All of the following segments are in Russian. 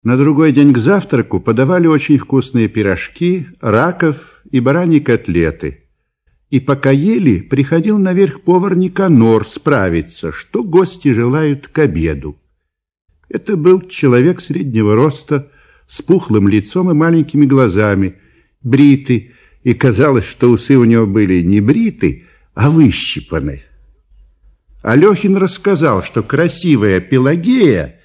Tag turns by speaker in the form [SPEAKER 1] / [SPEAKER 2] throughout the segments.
[SPEAKER 1] На другой день к завтраку подавали очень вкусные пирожки, раков и бараньи котлеты. И пока ели, приходил наверх повар Никанор справиться, что гости желают к обеду. Это был человек среднего роста, с пухлым лицом и маленькими глазами, бритый, и казалось, что усы у него были не бриты, а выщипаны. Алехин рассказал, что красивая Пелагея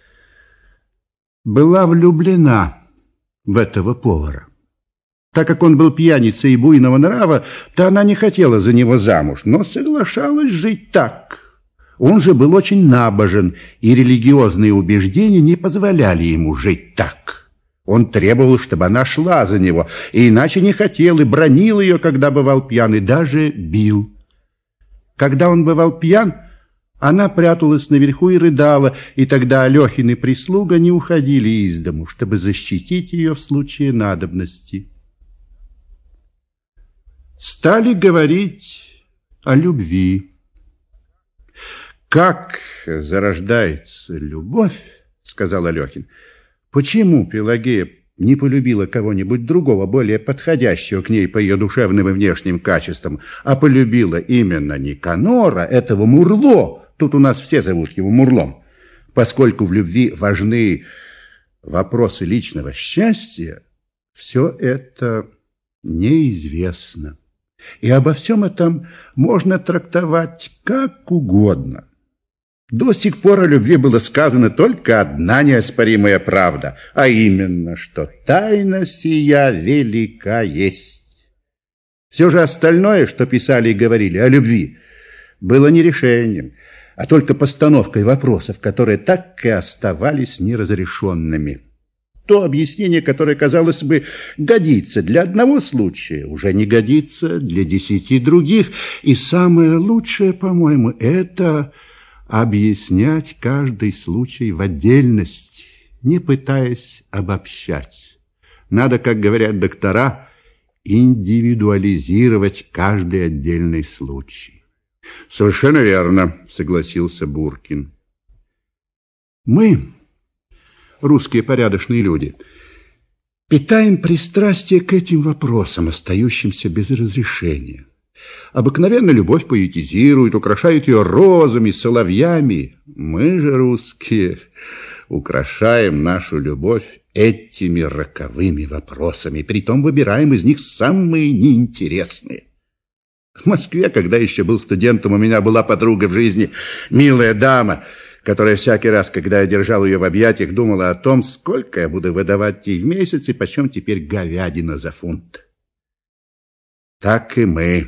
[SPEAKER 1] была влюблена в этого повара. Так как он был пьяницей и буйного нрава, то она не хотела за него замуж, но соглашалась жить так. Он же был очень набожен, и религиозные убеждения не позволяли ему жить так. Он требовал, чтобы она шла за него, и иначе не хотел, и бранил ее, когда бывал пьян, и даже бил. Когда он бывал пьян, она пряталась наверху и рыдала, и тогда Алехин и прислуга не уходили из дому, чтобы защитить ее в случае надобности. Стали говорить о любви. «Как зарождается любовь, — сказал Алехин, — почему Пелагея не полюбила кого-нибудь другого, более подходящего к ней по ее душевным и внешним качествам, а полюбила именно Никанора, этого Мурло? Тут у нас все зовут его Мурлом. Поскольку в любви важны вопросы личного счастья, все это неизвестно. И обо всем этом можно трактовать как угодно. До сих пор о любви было сказано только одна неоспоримая правда, а именно, что тайна сия велика есть. Все же остальное, что писали и говорили о любви, было не решением, а только постановкой вопросов, которые так и оставались неразрешенными. То объяснение, которое, казалось бы, годится для одного случая, уже не годится для 10 других. И самое лучшее, по-моему, это объяснять каждый случай в отдельности, не пытаясь обобщать. Надо, как говорят доктора, индивидуализировать каждый отдельный случай. «Совершенно верно», — согласился Буркин. «Мы, русские порядочные люди, питаем пристрастие к этим вопросам, остающимся без разрешения. Обыкновенно любовь поэтизирует, украшает ее розами, соловьями. Мы же, русские, украшаем нашу любовь этими роковыми вопросами, притом выбираем из них самые неинтересные. В Москве, когда еще был студентом, у меня была подруга в жизни, милая дама, которая всякий раз, когда я держал ее в объятиях, думала о том, сколько я буду выдавать ей в месяц и почем теперь говядина за фунт. Так и мы,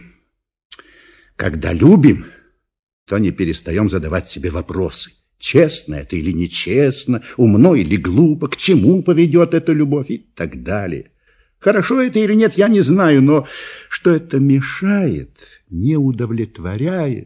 [SPEAKER 1] когда любим, то не перестаем задавать себе вопросы. Честно это или нечестно, умно или глупо, к чему поведет эта любовь и так далее. Хорошо это или нет, я не знаю, но что это мешает, не удовлетворяет,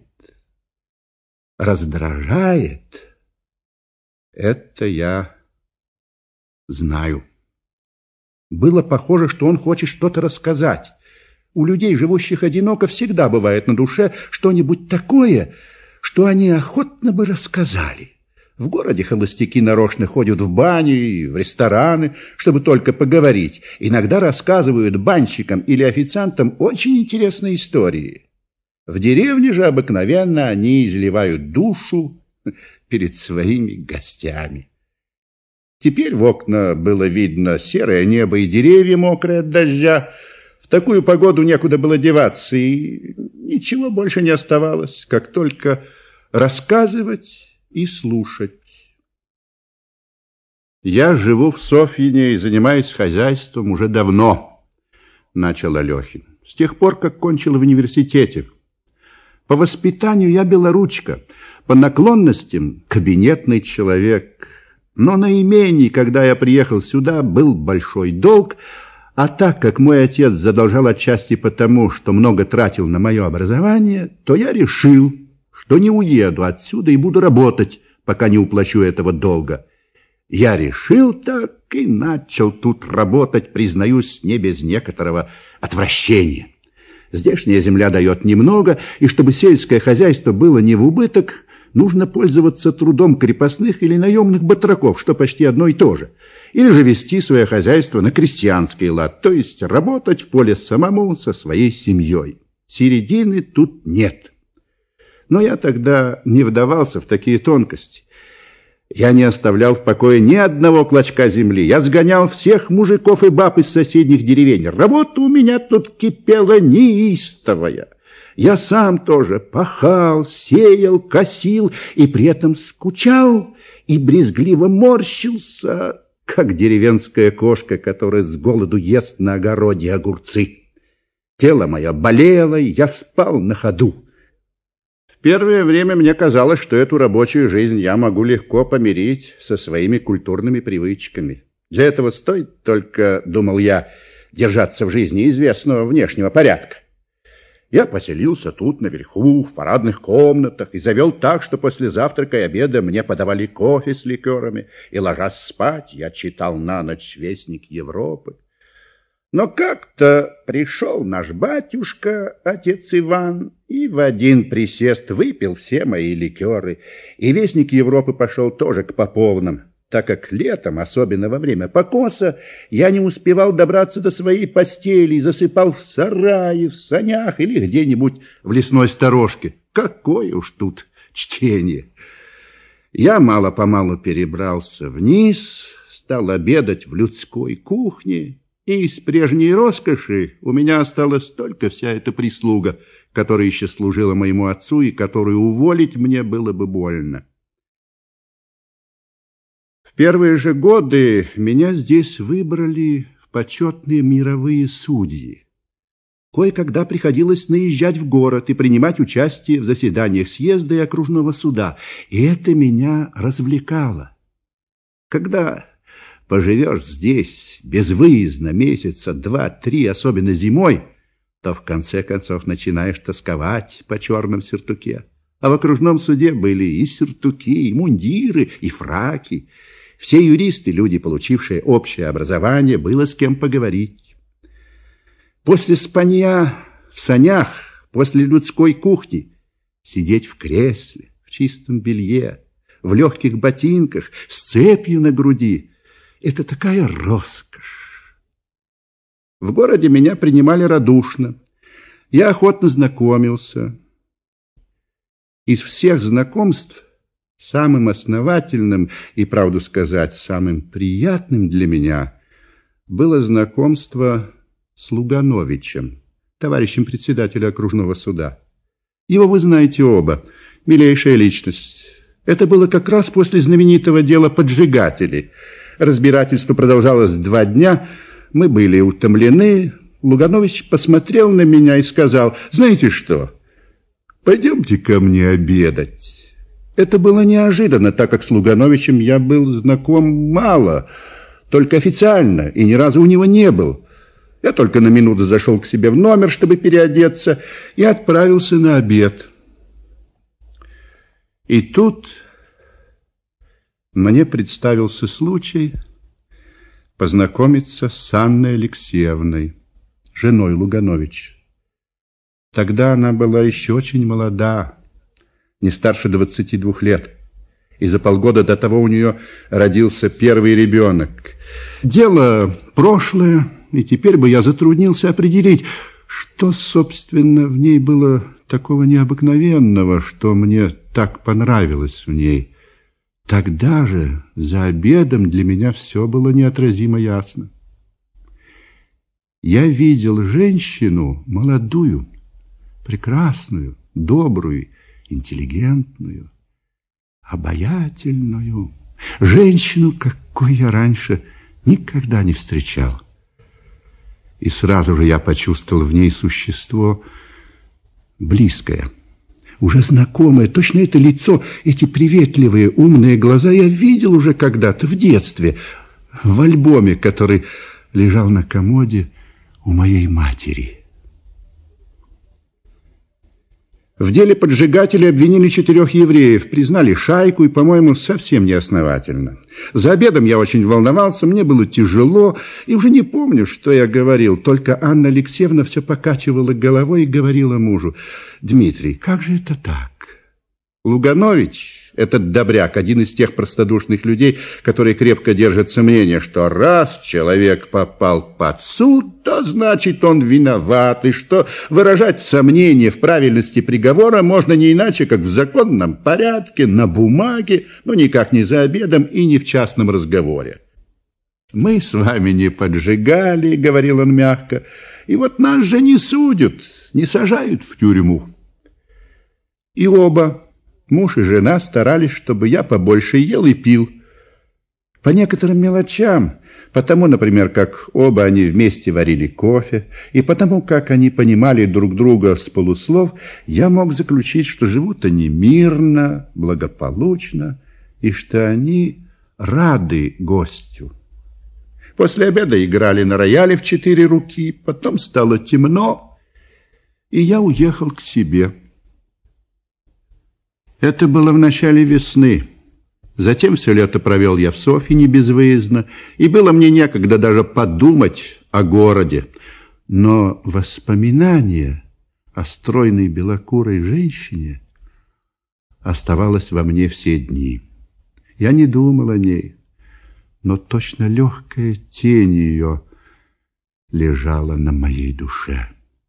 [SPEAKER 1] раздражает, это я знаю. Было похоже, что он хочет что-то рассказать. У людей, живущих одиноко, всегда бывает на душе что-нибудь такое, что они охотно бы рассказали. В городе холостяки нарочно ходят в бани и в рестораны, чтобы только поговорить. Иногда рассказывают банщикам или официантам очень интересные истории. В деревне же обыкновенно они изливают душу перед своими гостями. Теперь в окна было видно серое небо и деревья, мокрые от дождя. В такую погоду некуда было деваться, и ничего больше не оставалось, как только рассказывать и слушать. «Я живу в Софьине и занимаюсь хозяйством уже давно», — начал Алехин, «с тех пор, как кончил в университете. По воспитанию я белоручка, по наклонностям кабинетный человек. Но на имении, когда я приехал сюда, был большой долг, а так как мой отец задолжал отчасти потому, что много тратил на мое образование, то я решил, что не уеду отсюда и буду работать, пока не уплачу этого долга. Я решил так и начал тут работать, признаюсь, не без некоторого отвращения. Здешняя земля дает немного, и чтобы сельское хозяйство было не в убыток, нужно пользоваться трудом крепостных или наемных батраков, что почти одно и то же, или же вести свое хозяйство на крестьянский лад, то есть работать в поле самому со своей семьей. Середины тут нет. Но я тогда не вдавался в такие тонкости. Я не оставлял в покое ни одного клочка земли. Я сгонял всех мужиков и баб из соседних деревень. Работа у меня тут кипела неистовая. Я сам тоже пахал, сеял, косил и при этом скучал и брезгливо морщился, как деревенская кошка, которая с голоду ест на огороде огурцы. Тело мое болело, и я спал на ходу. В первое время мне казалось, что эту рабочую жизнь я могу легко помирить со своими культурными привычками. Для этого стоит только, думал я, держаться в жизни известного внешнего порядка. Я поселился тут, наверху, в парадных комнатах, и завел так, что после завтрака и обеда мне подавали кофе с ликерами, и, ложась спать, я читал на ночь «Вестник Европы». Но как-то пришел наш батюшка, отец Иван, и в один присест выпил все мои ликеры, и «Вестник Европы» пошел тоже к поповным, так как летом, особенно во время покоса, я не успевал добраться до своей постели и засыпал в сарае, в санях или где-нибудь в лесной сторожке. Какое уж тут чтение! Я мало-помалу перебрался вниз, стал обедать в людской кухне, и из прежней роскоши у меня осталась только вся эта прислуга, которая еще служила моему отцу и которую уволить мне было бы больно. В первые же годы меня здесь выбрали в почетные мировые судьи. Кое-когда приходилось наезжать в город и принимать участие в заседаниях съезда и окружного суда, и это меня развлекало. Когда поживешь здесь безвыездно месяца 2-3, особенно зимой, то в конце концов начинаешь тосковать по черном сюртуке. А в окружном суде были и сюртуки, и мундиры, и фраки. Все юристы, люди, получившие общее образование, было с кем поговорить. После спанья в санях, после людской кухни, сидеть в кресле, в чистом белье, в легких ботинках, с цепью на груди — это такая роскошь. В городе меня принимали радушно. Я охотно знакомился. Из всех знакомств самым основательным и, правду сказать, самым приятным для меня было знакомство с Лугановичем, товарищем председателя окружного суда. Его вы знаете оба, милейшая личность. Это было как раз после знаменитого дела поджигателей. Разбирательство продолжалось 2 дня, мы были утомлены. Луганович посмотрел на меня и сказал: «Знаете что, пойдемте ко мне обедать». Это было неожиданно, так как с Лугановичем я был знаком мало, только официально, и ни разу у него не был. Я только на минуту зашел к себе в номер, чтобы переодеться, и отправился на обед. И тут мне представился случай познакомиться с Анной Алексеевной, женой Лугановича. Тогда она была еще очень молода, не старше 22 лет, и за полгода до того у нее родился первый ребенок. Дело прошлое, и теперь бы я затруднился определить, что, собственно, в ней было такого необыкновенного, что мне так понравилось в ней. Тогда же, за обедом, для меня все было неотразимо ясно. Я видел женщину молодую, прекрасную, добрую, интеллигентную, обаятельную, женщину, какой я раньше никогда не встречал. И сразу же я почувствовал в ней существо близкое, уже знакомое, точно это лицо, эти приветливые, умные глаза я видел уже когда-то в детстве, в альбоме, который лежал на комоде у моей матери. В деле поджигателей обвинили 4 евреев, признали шайку и, по-моему, совсем неосновательно. За обедом я очень волновался, мне было тяжело, и уже не помню, что я говорил, только Анна Алексеевна все покачивала головой и говорила мужу: «Дмитрий, как же это так? Луганович, этот добряк, один из тех простодушных людей, которые крепко держатся мнения, что раз человек попал под суд, то значит он виноват, и что выражать сомнение в правильности приговора можно не иначе, как в законном порядке, на бумаге, но никак не за обедом и не в частном разговоре. «Мы с вами не поджигали», — говорил он мягко, — «и вот нас же не судят, не сажают в тюрьму». И оба, муж и жена, старались, чтобы я побольше ел и пил. По некоторым мелочам, потому, например, как оба они вместе варили кофе, и потому, как они понимали друг друга с полуслов, я мог заключить, что живут они мирно, благополучно, и что они рады гостю. После обеда играли на рояле в 4 руки, потом стало темно, и я уехал к себе. Это было в начале весны. Затем все лето провел я в Софьине безвыездно, и было мне некогда даже подумать о городе. Но воспоминание о стройной белокурой женщине оставалось во мне все дни. Я не думал о ней, но точно легкая тень ее лежала на моей душе.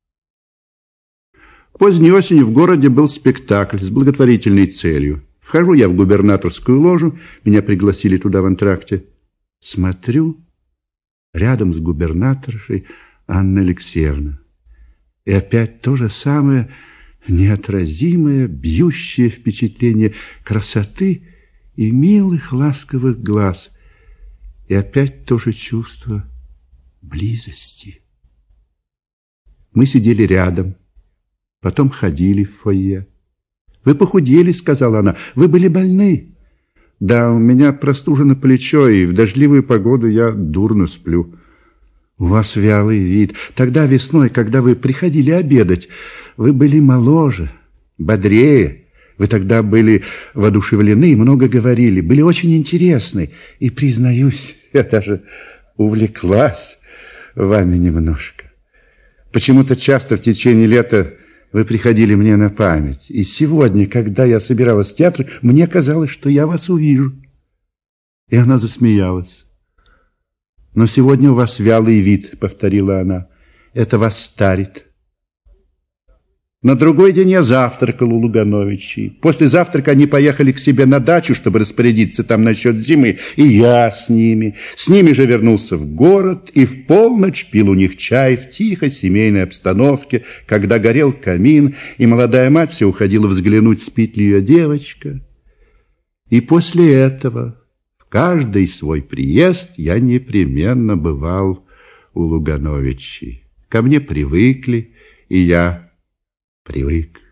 [SPEAKER 1] Поздней осенью в городе был спектакль с благотворительной целью. Вхожу я в губернаторскую ложу, меня пригласили туда в антракте. Смотрю, рядом с губернаторшей Анна Алексеевна. И опять то же самое неотразимое, бьющее впечатление красоты и милых ласковых глаз. И опять то же чувство близости. Мы сидели рядом, потом ходили в фойе. «Вы похудели», — сказала она, — «вы были больны». «Да, у меня простужено плечо, и в дождливую погоду я дурно сплю». «У вас вялый вид. Тогда весной, когда вы приходили обедать, вы были моложе, бодрее. Вы тогда были воодушевлены и много говорили, были очень интересны. И, признаюсь, я даже увлеклась вами немножко. Почему-то часто в течение лета вы приходили мне на память. И сегодня, когда я собиралась в театр, мне казалось, что я вас увижу». И она засмеялась. «Но сегодня у вас вялый вид», — повторила она. «Это вас старит». На другой день я завтракал у Лугановичей. После завтрака они поехали к себе на дачу, чтобы распорядиться там насчет зимы, и я с ними. С ними же вернулся в город и в полночь пил у них чай в тихой семейной обстановке, когда горел камин, и молодая мать все уходила взглянуть, спит ли ее девочка. И после этого в каждый свой приезд я непременно бывал у Лугановичей. Ко мне привыкли, и я привык.